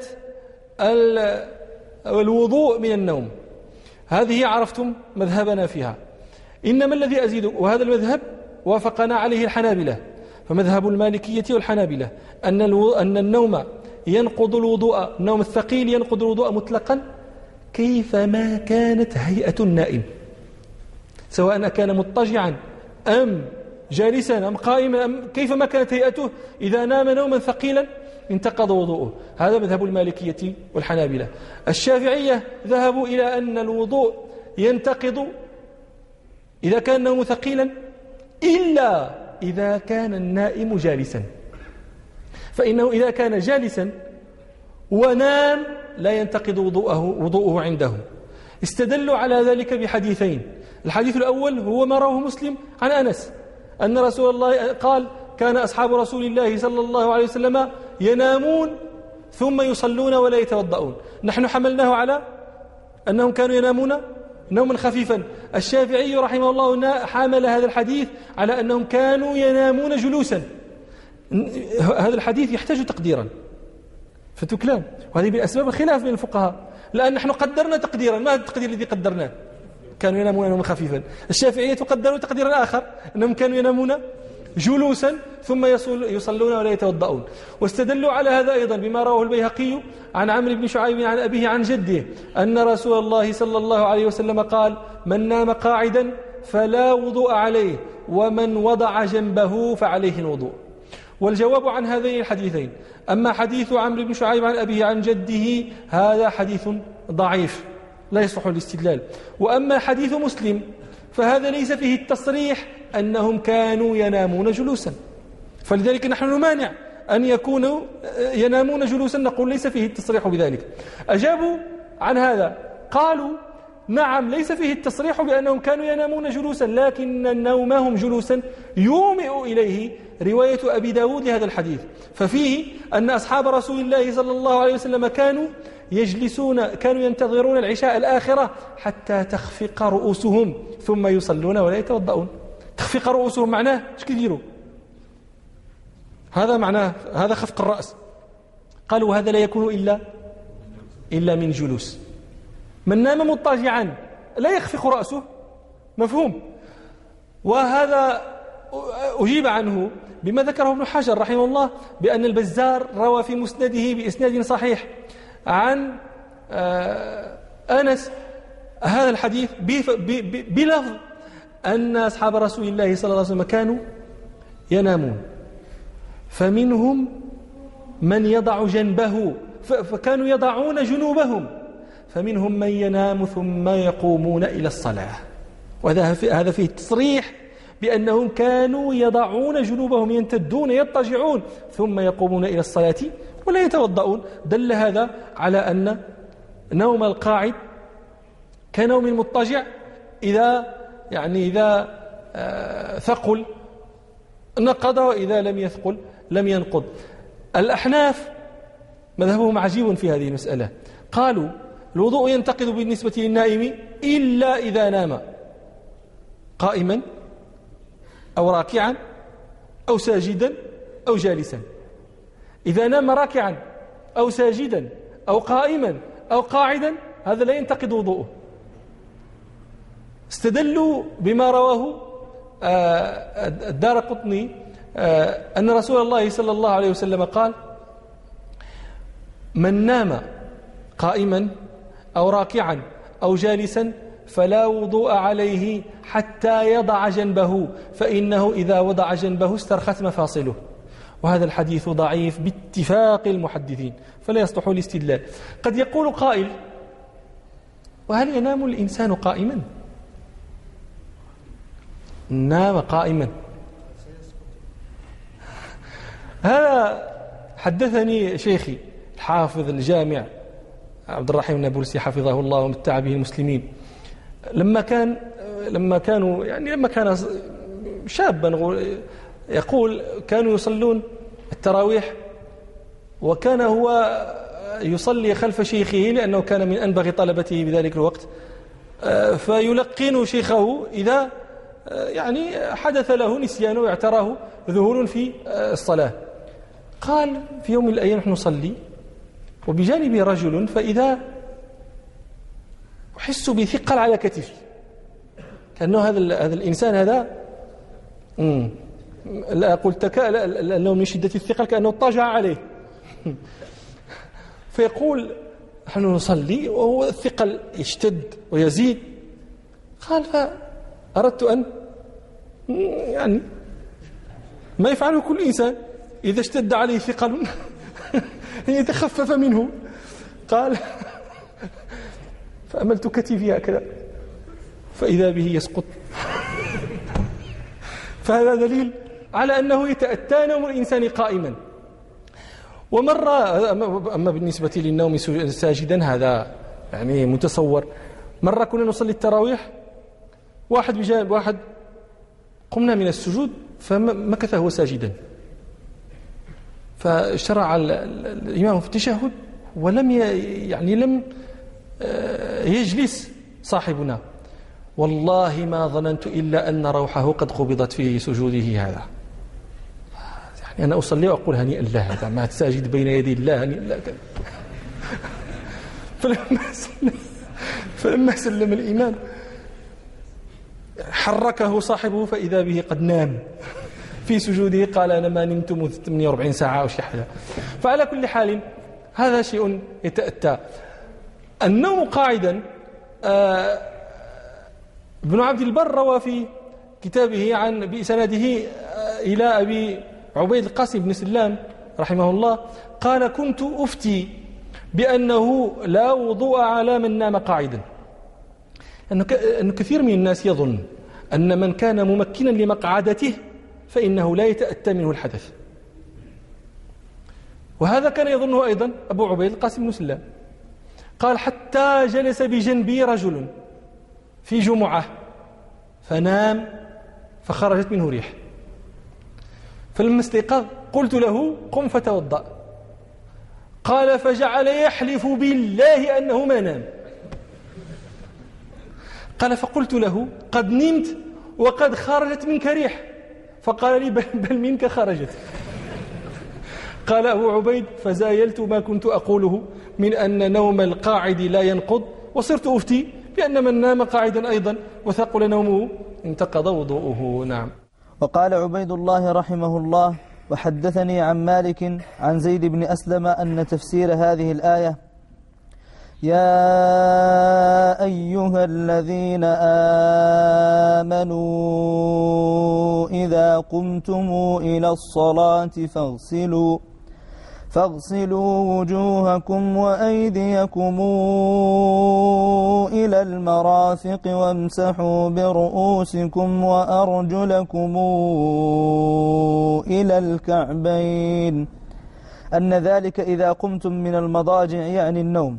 الوضوء من النوم، هذه عرفتم مذهبنا فيها. إنما الذي أزيد، وهذا المذهب وافقنا عليه الحنابلة، فمذهب المالكية والحنابلة أن أن النوم ينقض الوضوء، النوم الثقيل ينقض الوضوء مطلقا كيفما كانت هيئة النائم، سواء كان مضطجعا أم جالسا أم قائما أم كيفما كانت هيئته، إذا نام نوما ثقيلا انتقض وضوءه. هذا مذهب المالكية والحنابلة. الشافعية ذهبوا إلى أن الوضوء ينتقض إذا كان النوم ثقيلا إلا إذا كان النائم جالسا، فإنه إذا كان جالسا ونام لا ينتقض وضوءه, وضوءه عنده. استدلوا على ذلك بحديثين. الحديث الأول هو ما رواه مسلم عن أنس أن رسول الله قال: كان أصحاب رسول الله صلى الله عليه وسلم ينامون ثم يصلون ولا يتوضؤون. نحن حملناه على أنهم كانوا ينامون نوما خفيفا. الشافعي رحمه الله حامل هذا الحديث على أنهم كانوا ينامون جلوسا. هذا الحديث يحتاج تقديرا فتكلام، وهذه من أسباب الخلاف بين الفقهاء، لأن نحن قدرنا تقديرا. ما هذا التقدير الذي قدرناه؟ كانوا ينامون نوما خفيفا. الشافعية قدروا تقديرا آخر أنهم كانوا ينامون جلوسا ثم يصلون ولا يتوضؤون. واستدلوا على هذا أيضا بما رواه البيهقي عن عمرو بن شعيب عن أبيه عن جده أن رسول الله صلى الله عليه وسلم قال: من نام قاعدا فلا وضوء عليه، ومن وضع جنبه فعليه الوضوء. والجواب عن هذين الحديثين: أما حديث عمرو بن شعيب عن أبيه عن جده هذا حديث ضعيف لا يصلح الاستدلال. وأما حديث مسلم فهذا ليس فيه التصريح أنهم كانوا ينامون جلوسا، فلذلك نحن نمانع أن يكونوا ينامون جلوسا، نقول ليس فيه التصريح بذلك. أجابوا عن هذا قالوا: نعم ليس فيه التصريح بأنهم كانوا ينامون جلوسا، لكن نومهم جلوسا يومئ إليه رواية أبي داود لهذا الحديث، ففيه أن أصحاب رسول الله صلى الله عليه وسلم كانوا يجلسون كانوا ينتظرون العشاء الآخرة حتى تخفق رؤوسهم ثم يصلون ولا يتوضؤون. تخفق رؤوسهم معناه ايش كيديروا؟ هذا معناه هذا خفق الرأس. قالوا هذا لا يكون إلا إلا من جلوس. من نام مضطجعا لا يخفق رأسه، مفهوم. وهذا أجيب عنه بما ذكره ابن حجر رحمه الله بأن البزار روى في مسنده بإسناد صحيح عن أنس هذا الحديث بلفظ أن أصحاب رسول الله صلى الله عليه وسلم كانوا ينامون فمنهم من يضع جنبه، فكانوا يضعون جنوبهم، فمنهم من ينام ثم يقومون إلى الصلاة. وهذا هذا فيه تصريح بأنهم كانوا يضعون جنوبهم، ينتدون يضطجعون ثم يقومون إلى الصلاة ولا يتوضؤون. دل هذا على أن نوم القاعد كنوم المضطجع إذا يعني إذا ثقل نقض وإذا لم يثقل لم ينقض. الأحناف مذهبهم عجيب في هذه المسألة، قالوا الوضوء ينتقض بالنسبة للنائم إلا إذا نام قائما أو راكعا أو ساجدا أو جالسا. إذا نام راكعا أو ساجدا أو قائما أو قاعدا هذا لا ينتقض وضوءه. استدلوا بما رواه الدارقطني أن رسول الله صلى الله عليه وسلم قال: من نام قائما أو راكعا أو جالسا فلا وضوء عليه حتى يضع جنبه، فإنه إذا وضع جنبه استرخت مفاصله. وهذا الحديث ضعيف باتفاق المحدثين فلا يصلح الاستدلال. قد يقول قائل: وهل ينام الإنسان قائما؟ نام قائما. هذا حدثني شيخي الحافظ الجامع عبد الرحيم النابلسي حفظه الله ومتع به المسلمين، لما كان لما كانوا يعني لما كان شابا يقول كانوا يصلون التراويح، وكان هو يصلي خلف شيخه لأنه كان من أنبغ طلبته بذلك الوقت، فيلقن شيخه إذا يعني حدث له نسيان واعتراه ذهول في الصلاة. قال في يوم من الأيام نحن نصلي وبجانبي رجل، فإذا أحس بثقل على كتفي، كأنه هذا هذا الإنسان هذا امم لا قلت تكا لأنه من شدة الثقل كأنه اضطجع عليه. فيقول نحن نصلي وهو الثقل يشتد ويزيد. قال فأردت أن يعني ما يفعله كل إنسان إذا اشتد عليه ثقل يتخفف منه. قال فأملت كتفي هكذا فإذا به يسقط. فهذا دليل على أنه يتأتى نوم الإنسان قائما. ومرة أما بالنسبة للنوم ساجدا هذا يعني متصور. مرة كنا نصلي التراويح، واحد بجانب واحد، قمنا من السجود فمكث هو ساجدا، فشرع الإمام في التشهد ولم يعني لم يجلس صاحبنا. والله ما ظننت إلا أن روحه قد قبضت في سجوده هذا. يعني أنا أصلي وأقول هنيئا له هذا ما تساجد بين يدي الله هنيئا له. فلما سلم فلما سلم الإمام حركه صاحبه فإذا به قد نام في سجوده. قال أنا ما نمت منذ ثمانية وأربعين ساعة أو شيء حاجة. فعلى كل حال هذا شيء يتأتى. النوم قاعدا، آه ابن عبد البر روى في كتابه عن بإسناده إلى أبي عبيد القاسم بن سلام رحمه الله قال: كنت أفتي بأنه لا وضوء على من نام قاعدا. أن كثير من الناس يظن أن من كان ممكنا لمقعدته فإنه لا يتأتى منه الحدث، وهذا كان يظنه أيضا أبو عبيد القاسم بن سلام. قال: حتى جلس بجنبي رجل في جمعة فنام فخرجت منه ريح، فلما استيقظ قلت له: قم فتوضأ. قال فجعل يحلف بالله أنه ما نام. قال فقلت له قد نمت وقد خرجت منك ريح، فقال لي بل منك خرجت. قال أبو عبيد فزايلت ما كنت أقوله من أن نوم القاعد لا ينقض، وصرت أفتي بأن من نام قاعدا أيضا وثقل نومه انتقض وضوءه. نعم. وقال عبيد الله رحمه الله: وحدثني عن مالك عن زيد بن أسلم أن تفسير هذه الآية: يا أيها الذين آمنوا إذا قمتم إلى الصلاة فاغسلوا فاغسلوا وجوهكم وأيديكم إلى المرافق وامسحوا برؤوسكم وأرجلكم إلى الكعبين، أن ذلك إذا قمتم من المضاجع يعني النوم.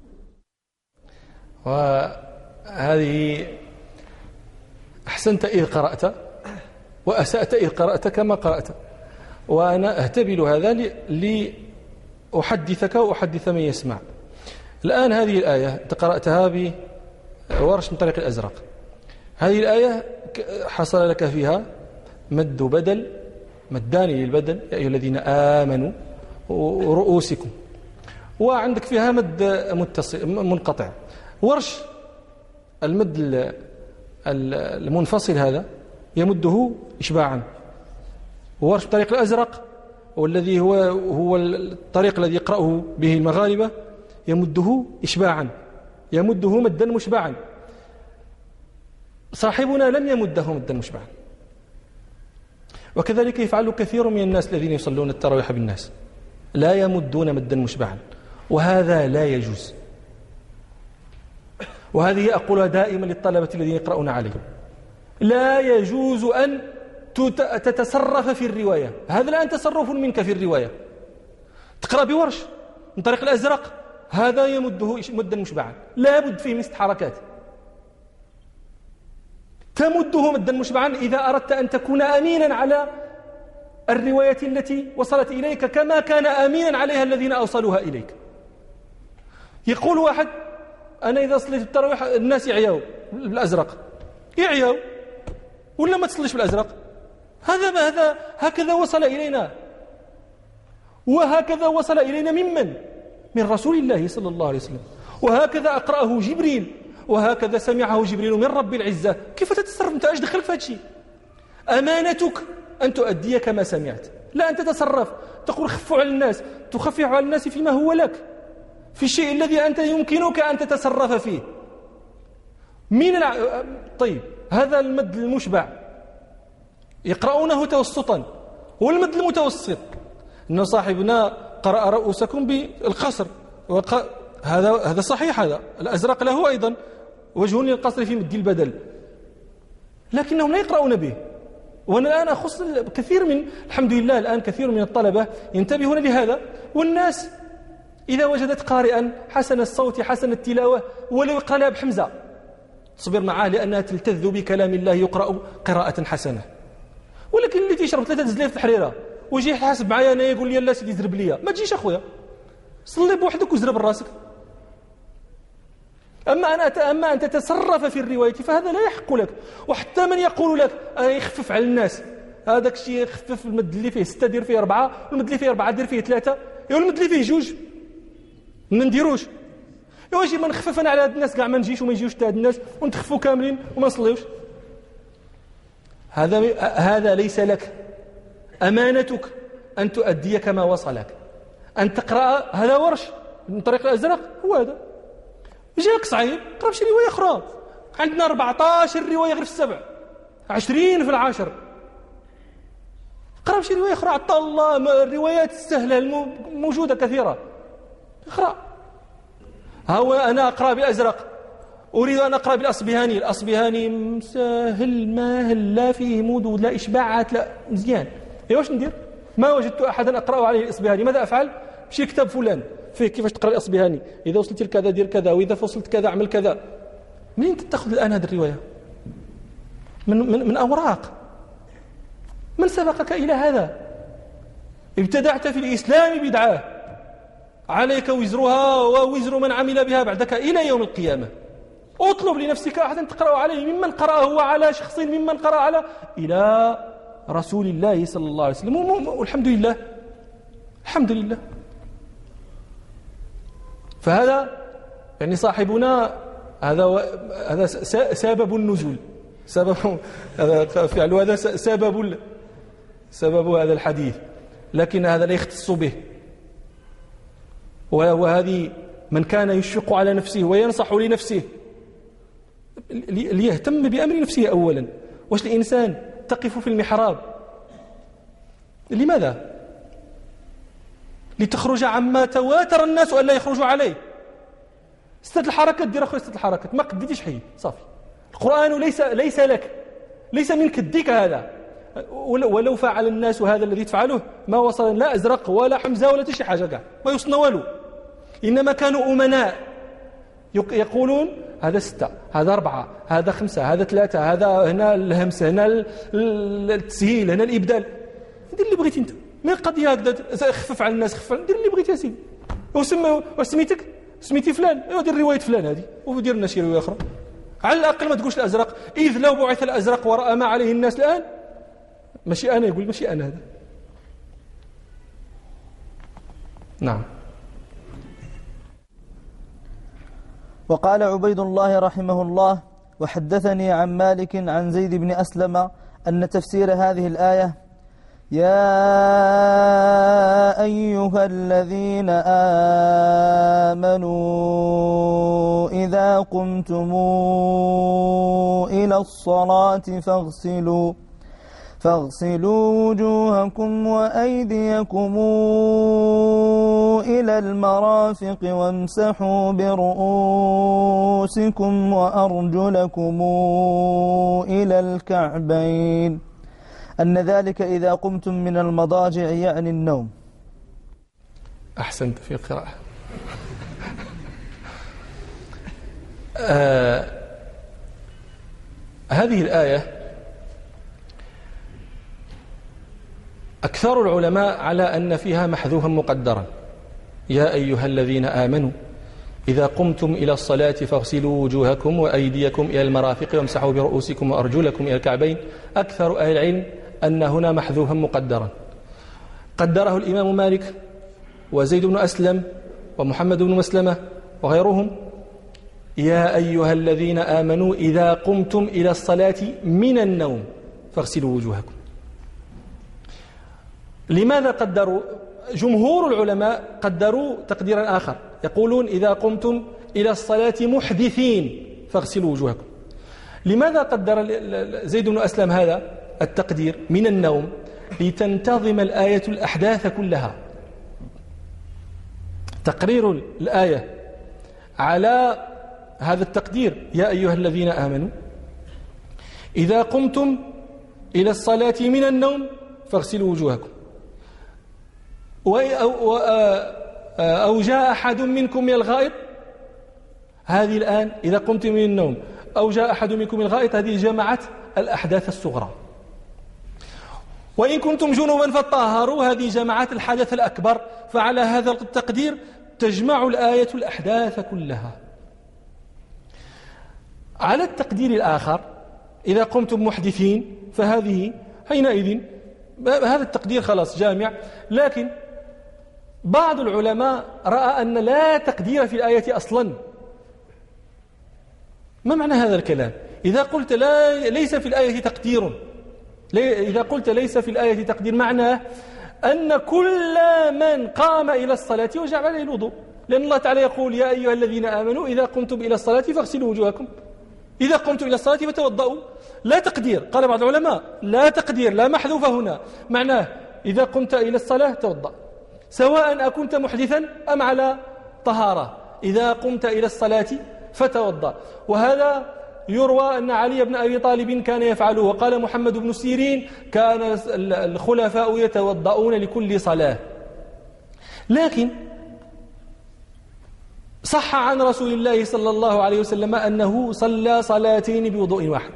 وهذه أحسنت إذ قرأت وأسأت إذ قرأت كما قرأت، وأنا أهتبل هذا لأحدثك وأحدث من يسمع. الآن هذه الآية أنت قرأتها بورش من طريق الأزرق. هذه الآية حصل لك فيها مد بدل، مدان للبدل، يا أيها الذين آمنوا رؤوسكم، وعندك فيها مد متصل منقطع. ورش المد المنفصل هذا يمده إشباعا، وورش الطريق الأزرق والذي هو هو الطريق الذي يقرأه به المغاربة يمده إشباعا، يمده مدا مشبعا. صاحبنا لم يمده مدا مشبعا، وكذلك يفعل كثير من الناس الذين يصلون التراويح بالناس، لا يمدون مدا مشبعا، وهذا لا يجوز. وهذه أقولها دائما للطلبة الذين يقرؤون عليهم: لا يجوز أن تتصرف في الرواية، هذا الآن تصرف منك في الرواية. تقرأ بورش من طريق الأزرق، هذا يمده مدا مشبعا، لا بد فيه من ست حركات. تمده مدا مشبعا إذا أردت أن تكون أمينا على الرواية التي وصلت إليك كما كان أمينا عليها الذين أوصلوها إليك. يقول واحد: أنا إذا صليت التراويح الناس يعيوا بالأزرق، يعيوا ولا ما تصليش بالأزرق؟ هذا هذا هكذا وصل إلينا، وهكذا وصل إلينا ممن؟ من رسول الله صلى الله عليه وسلم، وهكذا أقرأه جبريل، وهكذا سمعه جبريل من رب العزة. كيف تتصرف أنت؟ إيش دخلك في هذا الشيء؟ أمانتك أن تؤدي كما سمعت، لا أن تتصرف تقول خفوا على الناس، تخفف على الناس فيما هو لك، في الشيء الذي أنت يمكنك أن تتصرف فيه. من الع... طيب، هذا المد المشبع يقرؤونه توسطا، والمد المتوسط إن صاحبنا قرأ رؤوسكم بالقصر، وق... هذا هذا صحيح، هذا الأزرق له أيضا وجه للقصر في مد البدل، لكنهم لا يقرؤون به. وأنا الآن أخص كثير من الحمد لله الآن كثير من الطلبة ينتبهون لهذا، والناس إذا وجدت قارئا حسن الصوت حسن التلاوة ولو قالها بحمزة تصبر معاه، لأنها تلتذ بكلام الله يقرأ قراءة حسنة. ولكن اللي تيشرب ثلاثة زليف الحريرة ويجي يحاسب معايا أنا يقول لي لا سيدي زرب لي، ما تجيش أخويا، صلي بوحدك وزرب راسك. أما أنا أما أن تتصرف في الرواية فهذا لا يحق لك. وحتى من يقول لك أنا يخفف على الناس، هذاك الشيء يخفف المد اللي فيه ستة دير فيه أربعة، والمد اللي فيه أربعة دير فيه ثلاثة، يقول المد اللي فيه جوج ما نديروش. يواجي ما نخفف أنا على هاد الناس كاع ما نجيش وما يجيوش حتى هاد الناس ونتخفوا كاملين وما نصليوش. هذا هذا ليس لك. أمانتك أن تؤدي كما وصلك، أن تقرأ. هذا ورش من طريق الأزرق هو هذا. جاك صعيب قرأ شي رواية أخرى، عندنا أربعة عشر رواية غير في السبع، عشرين في العشر، قرأ شي رواية أخرى. عطى الله الروايات السهلة الموجودة كثيرة، اقرأ. هو أنا أقرأ بالأزرق، أريد أن أقرأ بالأصبهاني، الأصبهاني مسهل ماهل لا فيه مود لا إشباعات لا مزيان. إيه واش ندير؟ ما وجدت أحدا أقرأ عليه الأصبهاني، ماذا أفعل؟ بشي كتاب فلان فيه كيفاش تقرأ الأصبهاني، إذا وصلت لكذا دير كذا، وإذا وصلت كذا أعمل كذا. منين تتخذ الآن هذه الرواية؟ من, من, من أوراق. من سبقك إلى هذا؟ ابتدعت في الإسلام بدعة، عليك وزرها ووزر من عمل بها بعدك إلى يوم القيامة. اطلب لنفسك أحدا تقرأ عليه ممن قرأه على شخص ممن قرأ على إلى رسول الله صلى الله عليه وسلم، والحمد لله الحمد لله. فهذا يعني صاحبنا هذا هذا سبب النزول، سبب فعل هذا سبب سبب هذا الحديث، لكن هذا لا يختص به. وهذه من كان يشفق على نفسه وينصح لنفسه ليهتم بأمر نفسه أولا. واش الإنسان تقف في المحراب لماذا؟ لتخرج عما تواتر الناس أن لا يخرجوا عليه. ستة الحركات دير أخويا، ستة الحركات ما قديتيش حي صافي. القرآن ليس ليس لك، ليس من كديك هذا. ولو فعل الناس هذا الذي تفعله ما وصل لا أزرق ولا حمزة ولا شي حاجة كاع، ما يوصلنا والو. إنما كانوا أمناء يقولون هذا ستة، هذا أربعة، هذا خمسة، هذا ثلاثة، هذا هنا الهمس، هنا التسهيل، هنا الإبدال. دير اللي بغيتي أنت، ما القضية هكذا خفف على الناس، خفف دير اللي بغيتي يا سيدي. وسمي وسميتك سميتي فلان، ايوا دير رواية فلان هذه ودير لنا شي رواية أخرى. على الأقل ما تقولش الأزرق، إذ لو بعث الأزرق ورأى ما عليه الناس الآن. ماشي أنا، يقول ماشي أنا هذا. نعم. وقال عبيد الله رحمه الله: وحدثني عن مالك عن زيد بن أسلم أن تفسير هذه الآية: يا أيها الذين آمنوا إذا قمتم إلى الصلاة فاغسلوا فاغسلوا وجوهكم وأيديكم إلى المرافق وامسحوا برؤوسكم وأرجلكم إلى الكعبين، أن ذلك إذا قمتم من المضاجع يعني النوم. أحسنت في القراءة. آه هذه الآية أكثر العلماء على أن فيها محذوفا مقدرا: يا أيها الذين آمنوا إذا قمتم إلى الصلاة فاغسلوا وجوهكم وأيديكم إلى المرافق وامسحوا برؤوسكم وأرجلكم إلى الكعبين. أكثر أهل العلم أن هنا محذوفا مقدرا، قدره الإمام مالك وزيد بن أسلم ومحمد بن مسلمة وغيرهم: يا أيها الذين آمنوا إذا قمتم إلى الصلاة من النوم فاغسلوا وجوهكم. لماذا قدروا؟ جمهور العلماء قدروا تقديرا آخر، يقولون إذا قمتم إلى الصلاة محدثين فاغسلوا وجوهكم. لماذا قدر زيد بن أسلم هذا التقدير من النوم؟ لتنتظم الآية الأحداث كلها. تقرير الآية على هذا التقدير: يا أيها الذين آمنوا إذا قمتم إلى الصلاة من النوم فاغسلوا وجوهكم، أو جاء أحد منكم من الغائط. هذه الآن إذا قمتم من النوم أو جاء أحد منكم من الغائط، هذه جمعت الأحداث الصغرى. وإن كنتم جنوبا فطهروا، هذه جمعت الحدث الأكبر. فعلى هذا التقدير تجمع الآية الأحداث كلها. على التقدير الآخر: إذا قمتم محدثين، فهذه حينئذ هذا التقدير خلاص جامع. لكن بعض العلماء رأى أن لا تقدير في الآية أصلا. ما معنى هذا الكلام؟ إذا قلت لا ليس في الآية تقدير، إذا قلت ليس في الآية تقدير معناه أن كل من قام إلى الصلاة وجب عليه الوضوء، لأن الله تعالى يقول: يا أيها الذين آمنوا إذا قمتم إلى الصلاة فاغسلوا وجوهكم، إذا قمتم إلى الصلاة فتوضؤوا. لا تقدير. قال بعض العلماء: لا تقدير، لا محذوفة هنا، معناه إذا قمت إلى الصلاة توضأ، سواء أكنت محدثا أم على طهارة. إذا قمت إلى الصلاة فتوضأ. وهذا يروى أن علي بن أبي طالب كان يفعله. وقال محمد بن سيرين: كان الخلفاء يتوضؤون لكل صلاة. لكن صح عن رسول الله صلى الله عليه وسلم أنه صلى صلاتين بوضوء واحد.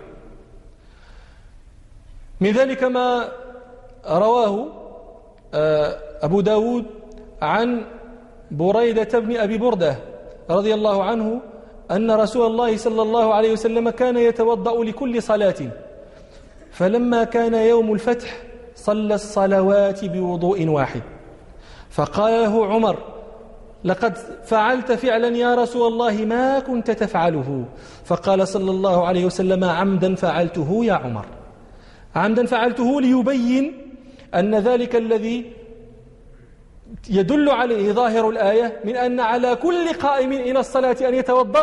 من ذلك ما رواه أبو داود عن بريدة بن أبي بردة رضي الله عنه أن رسول الله صلى الله عليه وسلم كان يتوضأ لكل صلاة، فلما كان يوم الفتح صلى الصلوات بوضوء واحد، فقال له عمر: لقد فعلت فعلا يا رسول الله ما كنت تفعله. فقال صلى الله عليه وسلم: عمدا فعلته يا عمر، عمدا فعلته، ليبين أن ذلك الذي يدل عليه ظاهر الآية من أن على كل قائم إلى الصلاة أن يتوضأ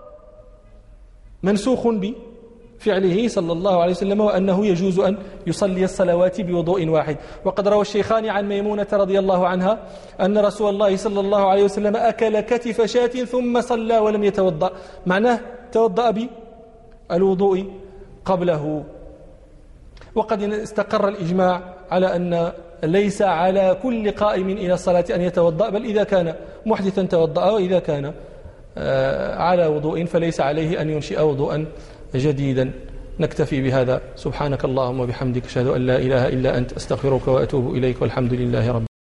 منسوخ بفعله صلى الله عليه وسلم، وأنه يجوز أن يصلي الصلوات بوضوء واحد. وقد روى الشيخان عن ميمونة رضي الله عنها أن رسول الله صلى الله عليه وسلم أكل كتف شاة ثم صلى ولم يتوضأ، معناه توضأ بالوضوء قبله. وقد استقر الإجماع على أن ليس على كل قائم إلى الصلاة أن يتوضأ، بل إذا كان محدثا توضأ، وإذا كان على وضوء فليس عليه أن ينشئ وضوءا جديدا. نكتفي بهذا. سبحانك اللهم وبحمدك، أشهد أن لا إله إلا أنت، أستغفرك وأتوب إليك، والحمد لله رب